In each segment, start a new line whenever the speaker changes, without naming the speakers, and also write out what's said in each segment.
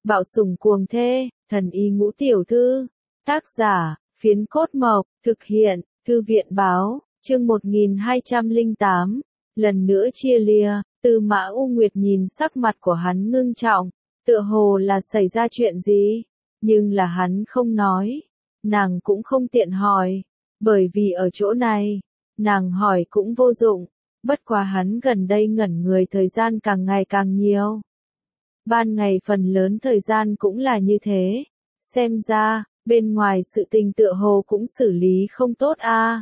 Bạo sủng cuồng thê, thần y ngũ tiểu thư. Tác giả, Phiến Cốt Mộc, thực hiện, Thư viện báo, chương 1208. Lần nữa chia lìa, Tư Mã U Nguyệt nhìn sắc mặt của hắn ngưng trọng, tựa hồ là xảy ra chuyện gì, nhưng là hắn không nói, nàng cũng không tiện hỏi, bởi vì ở chỗ này, nàng hỏi cũng vô dụng, bất quá hắn gần đây ngẩn người thời gian càng ngày càng nhiều. Ban ngày phần lớn thời gian cũng là như thế, xem ra, bên ngoài sự tình tựa hồ cũng xử lý không tốt a.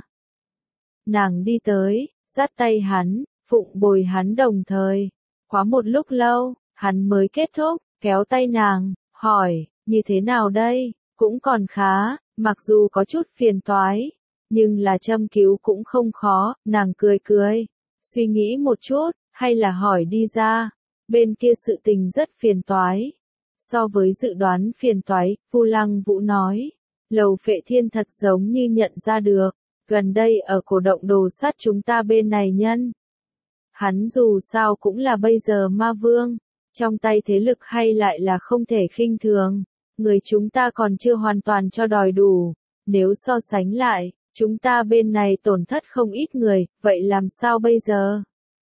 Nàng đi tới, dắt tay hắn, phụng bồi hắn đồng thời. Quá một lúc lâu, hắn mới kết thúc, kéo tay nàng, hỏi, như thế nào đây, cũng còn khá, mặc dù có chút phiền toái, nhưng là châm cứu cũng không khó, nàng cười cười, suy nghĩ một chút, hay là hỏi đi ra, bên kia sự tình rất phiền toái. So với dự đoán phiền toái, Vu Lăng Vũ nói, Lầu Phệ Thiên thật giống như nhận ra được, gần đây ở cổ động đồ sắt chúng ta bên này nhân. Hắn dù sao cũng là bây giờ ma vương, trong tay thế lực hay lại là không thể khinh thường, người chúng ta còn chưa hoàn toàn cho đòi đủ, nếu so sánh lại, chúng ta bên này tổn thất không ít người, vậy làm sao bây giờ?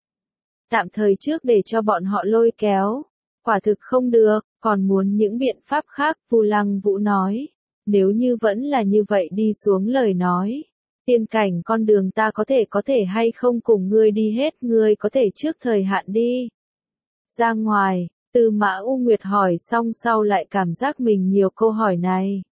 Tạm thời trước để cho bọn họ lôi kéo, quả thực không được, còn muốn những biện pháp khác, Vu Lăng Vũ nói, nếu như vẫn là như vậy đi xuống lời nói. Tiên cảnh con đường ta có thể hay không cùng ngươi đi hết, ngươi có thể trước thời hạn đi. Ra ngoài, Tư Mã U Nguyệt hỏi xong sau lại cảm giác mình nhiều câu hỏi này.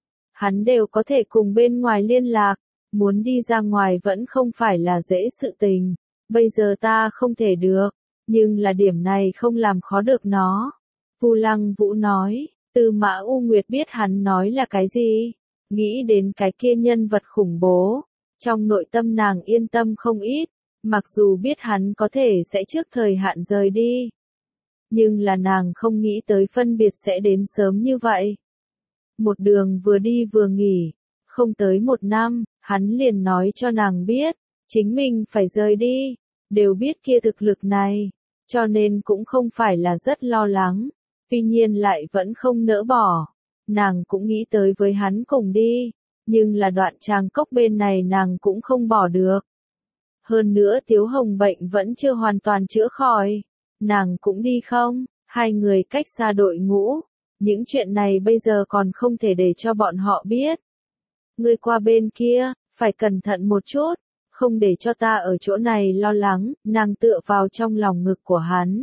Hắn đều có thể cùng bên ngoài liên lạc, muốn đi ra ngoài vẫn không phải là dễ sự tình, bây giờ ta không thể được, nhưng là điểm này không làm khó được nó. Vu Lăng Vũ nói, Tư Mã U Nguyệt biết hắn nói là cái gì. Nghĩ đến cái kia nhân vật khủng bố, trong nội tâm nàng yên tâm không ít, mặc dù biết hắn có thể sẽ trước thời hạn rời đi. Nhưng là nàng không nghĩ tới phân biệt sẽ đến sớm như vậy. Một đường vừa đi vừa nghỉ, không tới một năm, hắn liền nói cho nàng biết, chính mình phải rời đi, đều biết kia thực lực này, cho nên cũng không phải là rất lo lắng, tuy nhiên lại vẫn không nỡ bỏ. Nàng cũng nghĩ tới với hắn cùng đi, nhưng là đoạn Tràng Cốc bên này nàng cũng không bỏ được. Hơn nữa Tiếu Hồng bệnh vẫn chưa hoàn toàn chữa khỏi, nàng cũng đi không, hai người cách xa đội ngũ, những chuyện này bây giờ còn không thể để cho bọn họ biết. Ngươi qua bên kia, phải cẩn thận một chút, không để cho ta ở chỗ này lo lắng, nàng tựa vào trong lòng ngực của hắn.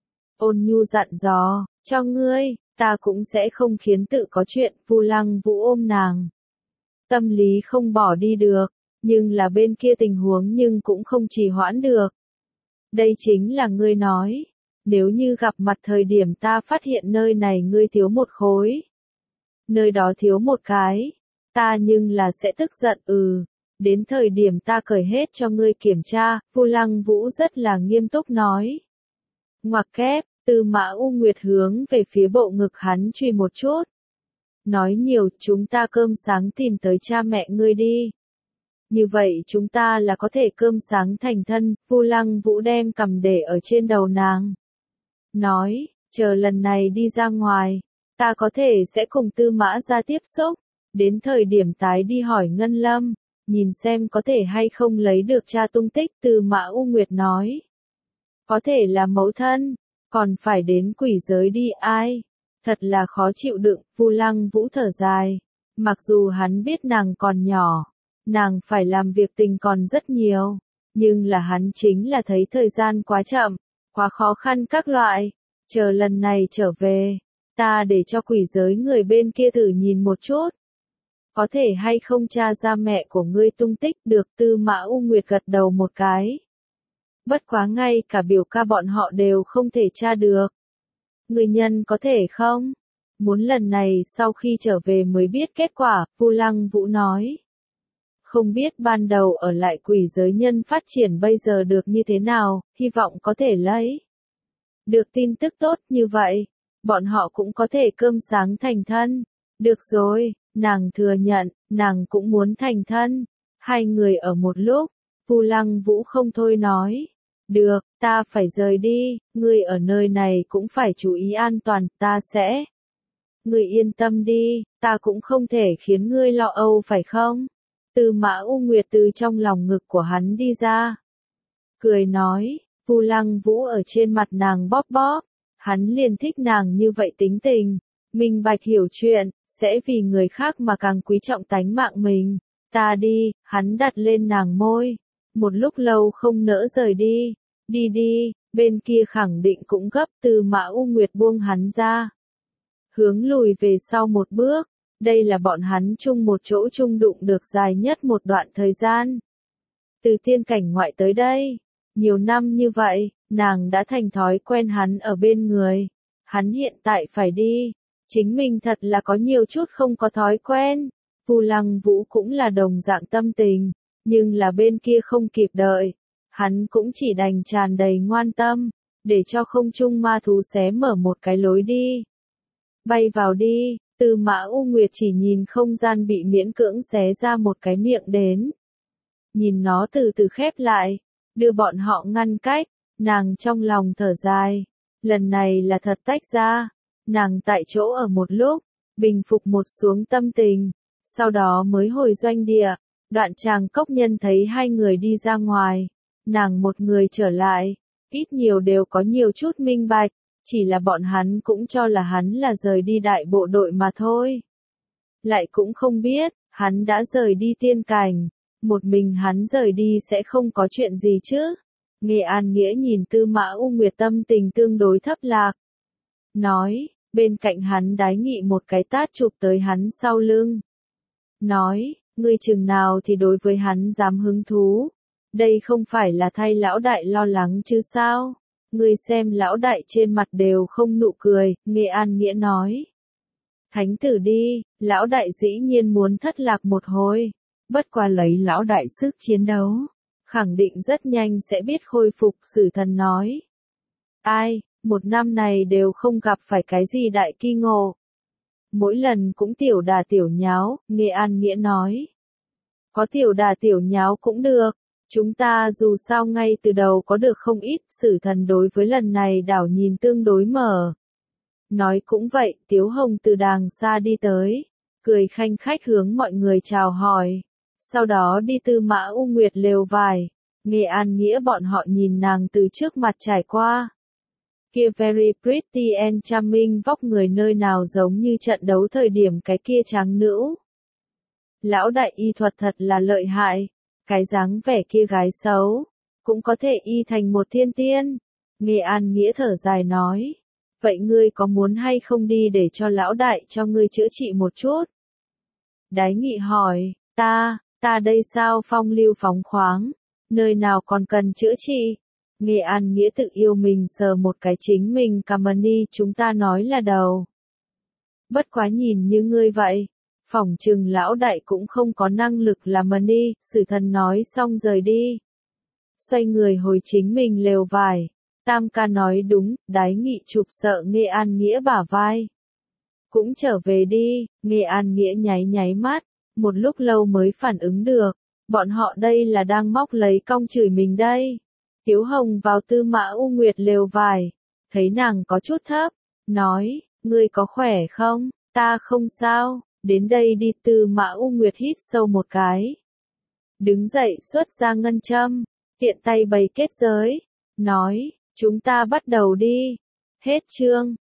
Ôn nhu dặn dò, cho ngươi, ta cũng sẽ không khiến tự có chuyện, Vu Lăng Vũ ôm nàng. Tâm lý không bỏ đi được, nhưng là bên kia tình huống nhưng cũng không trì hoãn được. Đây chính là ngươi nói, nếu như gặp mặt thời điểm ta phát hiện nơi này ngươi thiếu một khối, nơi đó thiếu một cái, ta nhưng là sẽ tức giận đến thời điểm ta cởi hết cho ngươi kiểm tra, Vu Lăng Vũ rất là nghiêm túc nói. Ngoặc kép, Tư Mã U Nguyệt hướng về phía bộ ngực hắn truy một chút. Nói nhiều, chúng ta cơm sáng tìm tới cha mẹ ngươi đi. Như vậy chúng ta là có thể cơm sáng thành thân, Vu Lăng Vũ đem cầm để ở trên đầu nàng. Nói, chờ lần này đi ra ngoài, ta có thể sẽ cùng Tư Mã ra tiếp xúc, đến thời điểm tái đi hỏi Ngân Lâm, nhìn xem có thể hay không lấy được cha tung tích, Tư Mã U Nguyệt nói. Có thể là mẫu thân, còn phải đến quỷ giới đi ai, thật là khó chịu đựng, Vu Lăng Vũ thở dài, mặc dù hắn biết nàng còn nhỏ, nàng phải làm việc tình còn rất nhiều, nhưng là hắn chính là thấy thời gian quá chậm, quá khó khăn các loại, chờ lần này trở về, ta để cho quỷ giới người bên kia thử nhìn một chút. Có thể hay không tra ra mẹ của ngươi tung tích được, Tư Mã U Nguyệt gật đầu một cái. Bất quá ngay cả biểu ca bọn họ đều không thể tra được. Người nhân có thể không? Muốn lần này sau khi trở về mới biết kết quả, Vu Lăng Vũ nói. Không biết ban đầu ở lại quỷ giới nhân phát triển bây giờ được như thế nào, hy vọng có thể lấy được tin tức tốt như vậy, bọn họ cũng có thể cơm sáng thành thân. Được rồi, nàng thừa nhận, nàng cũng muốn thành thân. Hai người ở một lúc, Vu Lăng Vũ không thôi nói. Được, ta phải rời đi, ngươi ở nơi này cũng phải chú ý an toàn, ta sẽ Ngươi yên tâm đi, ta cũng không thể khiến ngươi lo âu phải không? Tư Mã U Nguyệt từ trong lòng ngực của hắn đi ra. Cười nói, Vu Lăng Vũ ở trên mặt nàng bóp bóp. Hắn liền thích nàng như vậy tính tình. Minh bạch hiểu chuyện, sẽ vì người khác mà càng quý trọng tánh mạng mình. Ta đi, hắn đặt lên nàng môi. Một lúc lâu không nỡ rời đi. Đi đi, bên kia khẳng định cũng gấp. Tư Mã U Nguyệt buông hắn ra. Hướng lùi về sau một bước. Đây là bọn hắn chung một chỗ chung đụng được dài nhất một đoạn thời gian. Từ tiên cảnh ngoại tới đây. Nhiều năm như vậy, nàng đã thành thói quen hắn ở bên người. Hắn hiện tại phải đi. Chính mình thật là có nhiều chút không có thói quen. Vu Lăng Vũ cũng là đồng dạng tâm tình. Nhưng là bên kia không kịp đợi. Hắn cũng chỉ đành tràn đầy ngoan tâm. Để cho không trung ma thú xé mở một cái lối đi. Bay vào đi. Tư Mã U Nguyệt chỉ nhìn không gian bị miễn cưỡng xé ra một cái miệng đến. Nhìn nó từ từ khép lại. Đưa bọn họ ngăn cách. Nàng trong lòng thở dài. Lần này là thật tách ra. Nàng tại chỗ ở một lúc. Bình phục một xuống tâm tình. Sau đó mới hồi doanh địa. Đoạn Tràng Cốc Nhân thấy hai người đi ra ngoài. Nàng một người trở lại. Ít nhiều đều có nhiều chút minh bạch. Chỉ là bọn hắn cũng cho là hắn là rời đi đại bộ đội mà thôi. Lại cũng không biết, hắn đã rời đi tiên cảnh. Một mình hắn rời đi sẽ không có chuyện gì chứ. Nghe An Nghĩa nhìn Tư Mã U Nguyệt tâm tình tương đối thấp lạc. Nói, bên cạnh hắn đái nghị một cái tát chụp tới hắn sau lưng. Nói, ngươi chừng nào thì đối với hắn dám hứng thú. Đây không phải là thay lão đại lo lắng chứ sao? Ngươi xem lão đại trên mặt đều không nụ cười, Nghe An Nghĩa nói. Thánh tử đi, lão đại dĩ nhiên muốn thất lạc một hồi. Bất qua lấy lão đại sức chiến đấu. Khẳng định rất nhanh sẽ biết khôi phục, Sử Thần nói. Ai, một năm này đều không gặp phải cái gì đại kỳ ngộ. Mỗi lần cũng tiểu đà tiểu nháo, Nghe An Nghĩa nói. Có tiểu đà tiểu nháo cũng được. Chúng ta dù sao ngay từ đầu có được không ít, Sử Thần đối với lần này đảo nhìn tương đối mở. Nói cũng vậy, Tiếu Hồng từ đàng xa đi tới, cười khanh khách hướng mọi người chào hỏi. Sau đó đi Tư Mã U Nguyệt lều vải, Nghe An Nghĩa bọn họ nhìn nàng từ trước mặt trải qua. Kia very pretty and charming vóc người nơi nào giống như trận đấu thời điểm cái kia tráng nữ. Lão đại y thuật thật là lợi hại. Cái dáng vẻ kia gái xấu, cũng có thể y thành một thiên tiên. Nghe An Nghĩa thở dài nói. Vậy ngươi có muốn hay không đi để cho lão đại cho ngươi chữa trị một chút? Đái Nghị hỏi, ta đây sao phong lưu phóng khoáng, nơi nào còn cần chữa trị? Nghe An Nghĩa tự yêu mình sờ một cái chính mình Kamani chúng ta nói là đầu. Bất quá nhìn như ngươi vậy. Phỏng chừng lão đại cũng không có năng lực làm đi, Sử Thần nói xong rời đi. Xoay người hồi chính mình lều vải. Tam ca nói đúng, Đái Nghị chụp sợ Nghe An Nghĩa bả vai. Cũng trở về đi, Nghe An Nghĩa nháy nháy mắt, một lúc lâu mới phản ứng được. Bọn họ đây là đang móc lấy cong chửi mình đây. Tiếu Hồng vào Tư Mã U Nguyệt lều vải. Thấy nàng có chút thấp. Nói, ngươi có khỏe không? Ta không sao. Đến đây đi. Tư Mã U Nguyệt hít sâu một cái. Đứng dậy xuất ra ngân châm. Tiện tay bày kết giới. Nói, chúng ta bắt đầu đi. Hết chương.